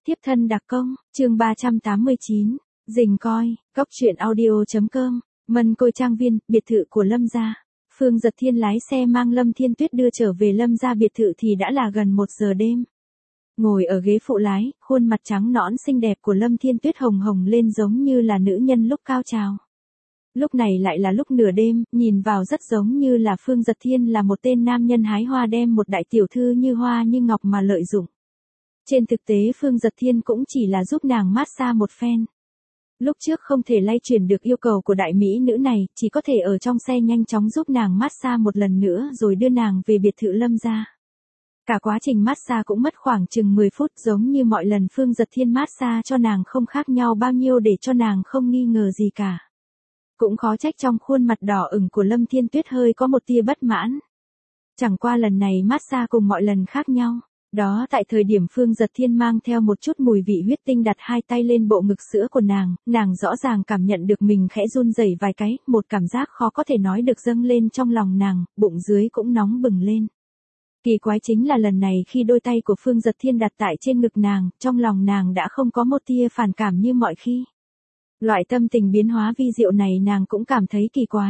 Tiếp thân đặc công, chương 389, Dình coi, góc truyện audio.com, Mân Côi Trang Viên, biệt thự của Lâm gia. Phương Dật Thiên lái xe mang Lâm Thiên Tuyết đưa trở về Lâm gia biệt thự thì đã là gần 1 giờ đêm. Ngồi ở ghế phụ lái, khuôn mặt trắng nõn xinh đẹp của Lâm Thiên Tuyết hồng hồng lên giống như là nữ nhân lúc cao trào. Lúc này lại là lúc nửa đêm, nhìn vào rất giống như là Phương Dật Thiên là một tên nam nhân hái hoa đem một đại tiểu thư như hoa như ngọc mà lợi dụng. Trên thực tế Phương Dật Thiên cũng chỉ là giúp nàng massage một phen. Lúc trước không thể lay truyền được yêu cầu của đại mỹ nữ này, chỉ có thể ở trong xe nhanh chóng giúp nàng massage một lần nữa rồi đưa nàng về biệt thự Lâm gia. Cả quá trình massage cũng mất khoảng chừng 10 phút giống như mọi lần Phương Dật Thiên massage cho nàng không khác nhau bao nhiêu để cho nàng không nghi ngờ gì cả. Cũng khó trách trong khuôn mặt đỏ ửng của Lâm Thiên Tuyết hơi có một tia bất mãn. Chẳng qua lần này massage cùng mọi lần khác nhau. Đó tại thời điểm Phương Dật Thiên mang theo một chút mùi vị huyết tinh đặt hai tay lên bộ ngực sữa của nàng rõ ràng cảm nhận được mình khẽ run rẩy vài cái, một cảm giác khó có thể nói được dâng lên trong lòng nàng, bụng dưới cũng nóng bừng lên. Kỳ quái chính là lần này khi đôi tay của Phương Dật Thiên đặt tại trên ngực nàng, trong lòng nàng đã không có một tia phản cảm như mọi khi. Loại tâm tình biến hóa vi diệu này nàng cũng cảm thấy kỳ quái.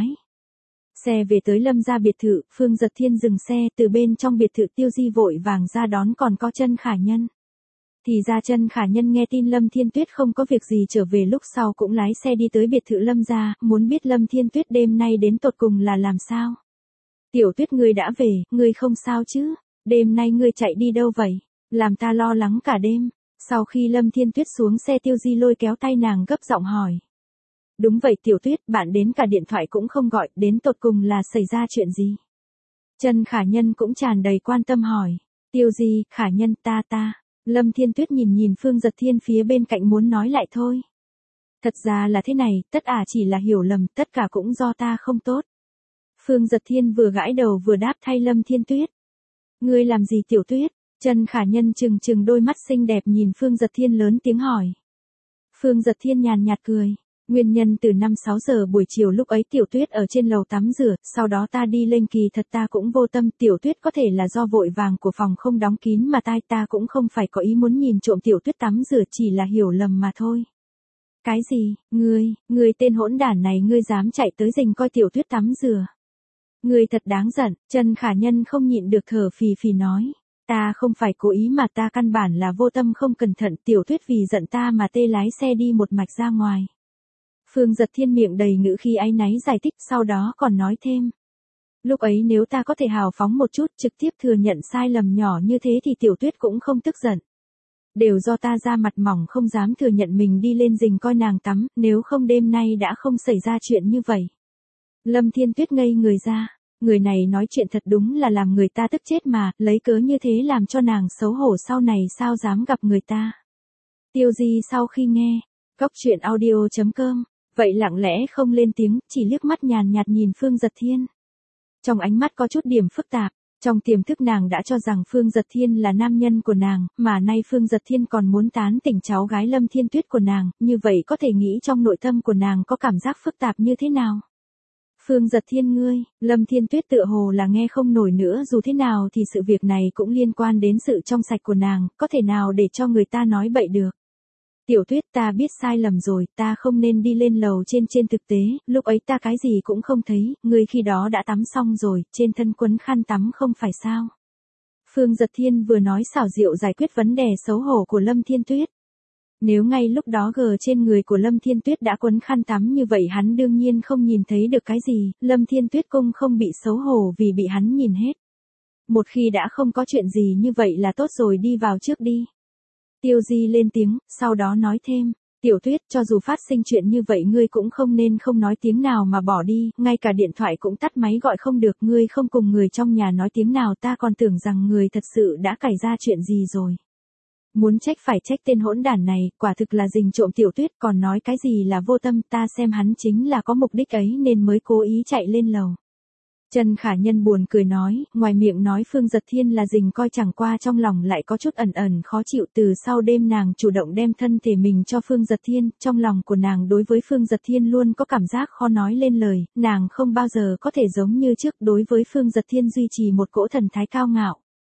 Xe về tới Lâm gia biệt thự, Phương Dật Thiên dừng xe, từ bên trong biệt thự Tiêu Di vội vàng ra đón còn có Chân Khả Nhân. Thì ra Chân Khả Nhân nghe tin Lâm Thiên Tuyết không có việc gì trở về lúc sau cũng lái xe đi tới biệt thự Lâm gia, muốn biết Lâm Thiên Tuyết đêm nay đến tột cùng là làm sao. Tiểu Tuyết ngươi đã về, ngươi không sao chứ, đêm nay ngươi chạy đi đâu vậy, làm ta lo lắng cả đêm. Sau khi Lâm Thiên Tuyết xuống xe Tiêu Di lôi kéo tay nàng gấp giọng hỏi. Đúng vậy Tiểu Tuyết, bạn đến cả điện thoại cũng không gọi, đến tột cùng là xảy ra chuyện gì? Chân Khả Nhân cũng tràn đầy quan tâm hỏi. Tiêu Di, Khả Nhân, ta. Lâm Thiên Tuyết nhìn Phương Dật Thiên phía bên cạnh muốn nói lại thôi. Thật ra là thế này, tất chỉ là hiểu lầm, tất cả cũng do ta không tốt. Phương Dật Thiên vừa gãi đầu vừa đáp thay Lâm Thiên Tuyết. Ngươi làm gì Tiểu Tuyết? Chân Khả Nhân trừng đôi mắt xinh đẹp nhìn Phương Dật Thiên lớn tiếng hỏi. Phương Dật Thiên nhàn nhạt cười. Nguyên nhân từ 5-6 giờ buổi chiều lúc ấy Tiểu Tuyết ở trên lầu tắm rửa, sau đó ta đi lên kỳ thật ta cũng vô tâm, Tiểu Tuyết có thể là do vội vàng của phòng không đóng kín mà ta cũng không phải có ý muốn nhìn trộm Tiểu Tuyết tắm rửa, chỉ là hiểu lầm mà thôi. Cái gì, ngươi tên hỗn đản này ngươi dám chạy tới rình coi Tiểu Tuyết tắm rửa. Ngươi thật đáng giận, Chân Khả Nhân không nhịn được thở phì nói. Ta không phải cố ý mà ta căn bản là vô tâm không cẩn thận, Tiểu Tuyết vì giận ta mà tê lái xe đi một mạch ra ngoài. Phương Dật Thiên miệng đầy ngữ khi áy náy giải thích, sau đó còn nói thêm. Lúc ấy nếu ta có thể hào phóng một chút, trực tiếp thừa nhận sai lầm nhỏ như thế thì Tiểu Tuyết cũng không tức giận. Đều do ta ra mặt mỏng không dám thừa nhận mình đi lên rình coi nàng tắm, nếu không đêm nay đã không xảy ra chuyện như vậy. Lâm Thiên Tuyết ngây người ra, người này nói chuyện thật đúng là làm người ta tức chết mà, lấy cớ như thế làm cho nàng xấu hổ sau này sao dám gặp người ta. Tiêu Di sau khi nghe, góc truyện audio.com, vậy lặng lẽ không lên tiếng, chỉ liếc mắt nhàn nhạt nhìn Phương Dật Thiên. Trong ánh mắt có chút điểm phức tạp, trong tiềm thức nàng đã cho rằng Phương Dật Thiên là nam nhân của nàng, mà nay Phương Dật Thiên còn muốn tán tỉnh cháu gái Lâm Thiên Tuyết của nàng, như vậy có thể nghĩ trong nội tâm của nàng có cảm giác phức tạp như thế nào. Phương Dật Thiên ngươi, Lâm Thiên Tuyết tựa hồ là nghe không nổi nữa, dù thế nào thì sự việc này cũng liên quan đến sự trong sạch của nàng, có thể nào để cho người ta nói bậy được. Tiểu Tuyết ta biết sai lầm rồi, ta không nên đi lên lầu trên thực tế, lúc ấy ta cái gì cũng không thấy, ngươi khi đó đã tắm xong rồi, trên thân quấn khăn tắm không phải sao. Phương Dật Thiên vừa nói xảo diệu giải quyết vấn đề xấu hổ của Lâm Thiên Tuyết. Nếu ngay lúc đó trên người của Lâm Thiên Tuyết đã quấn khăn tắm như vậy hắn đương nhiên không nhìn thấy được cái gì, Lâm Thiên Tuyết cũng không bị xấu hổ vì bị hắn nhìn hết. Một khi đã không có chuyện gì như vậy là tốt rồi, đi vào trước đi. Tiêu Di lên tiếng, sau đó nói thêm, Tiểu Tuyết cho dù phát sinh chuyện như vậy ngươi cũng không nên không nói tiếng nào mà bỏ đi, ngay cả điện thoại cũng tắt máy gọi không được, ngươi không cùng người trong nhà nói tiếng nào ta còn tưởng rằng người thật sự đã cày ra chuyện gì rồi. Muốn trách phải trách tên hỗn đản này, quả thực là rình trộm Tiểu Tuyết, còn nói cái gì là vô tâm, ta xem hắn chính là có mục đích ấy nên mới cố ý chạy lên lầu. Chân Khả Nhân buồn cười nói, ngoài miệng nói Phương Dật Thiên là rình coi chẳng qua trong lòng lại có chút ẩn khó chịu, từ sau đêm nàng chủ động đem thân thể mình cho Phương Dật Thiên, trong lòng của nàng đối với Phương Dật Thiên luôn có cảm giác khó nói lên lời, nàng không bao giờ có thể giống như trước đối với Phương Dật Thiên duy trì một cỗ thần thái cao ngạo.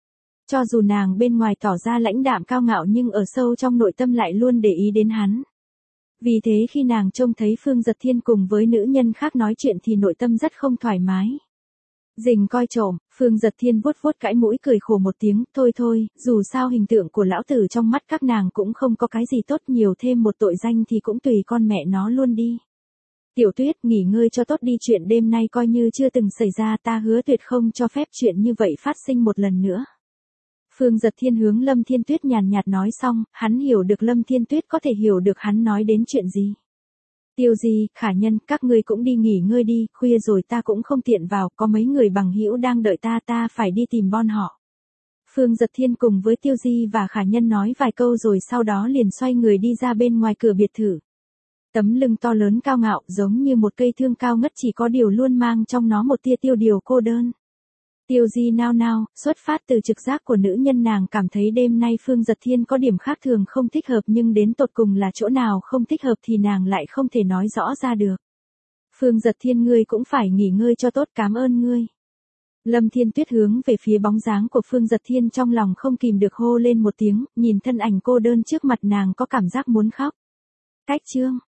Cho dù nàng bên ngoài tỏ ra lãnh đạm cao ngạo nhưng ở sâu trong nội tâm lại luôn để ý đến hắn. Vì thế khi nàng trông thấy Phương Giật Thiên cùng với nữ nhân khác nói chuyện thì nội tâm rất không thoải mái. Dình coi trộm, Phương Giật Thiên vuốt vuốt cái mũi cười khổ một tiếng, thôi thôi, dù sao hình tượng của lão tử trong mắt các nàng cũng không có cái gì tốt, nhiều thêm một tội danh thì cũng tùy con mẹ nó luôn đi. Tiểu Tuyết, nghỉ ngơi cho tốt đi, chuyện đêm nay coi như chưa từng xảy ra, ta hứa tuyệt không cho phép chuyện như vậy phát sinh một lần nữa. Phương Giật Thiên hướng Lâm Thiên Tuyết nhàn nhạt nói xong, hắn hiểu được Lâm Thiên Tuyết có thể hiểu được hắn nói đến chuyện gì. Tiêu Di, Khả Nhân, các ngươi cũng đi nghỉ ngơi đi, khuya rồi ta cũng không tiện vào, có mấy người bằng hữu đang đợi ta phải đi tìm bọn họ. Phương Giật Thiên cùng với Tiêu Di và Khả Nhân nói vài câu rồi sau đó liền xoay người đi ra bên ngoài cửa biệt thự. Tấm lưng to lớn cao ngạo giống như một cây thương cao ngất, chỉ có điều luôn mang trong nó một tia tiêu điều cô đơn. Tiêu Di nao nao, xuất phát từ trực giác của nữ nhân, nàng cảm thấy đêm nay Phương Giật Thiên có điểm khác thường không thích hợp, nhưng đến tột cùng là chỗ nào không thích hợp thì nàng lại không thể nói rõ ra được. Phương Giật Thiên, ngươi cũng phải nghỉ ngơi cho tốt, cảm ơn ngươi. Lâm Thiên Tuyết hướng về phía bóng dáng của Phương Giật Thiên, trong lòng không kìm được hô lên một tiếng, nhìn thân ảnh cô đơn trước mặt nàng có cảm giác muốn khóc. Cách chương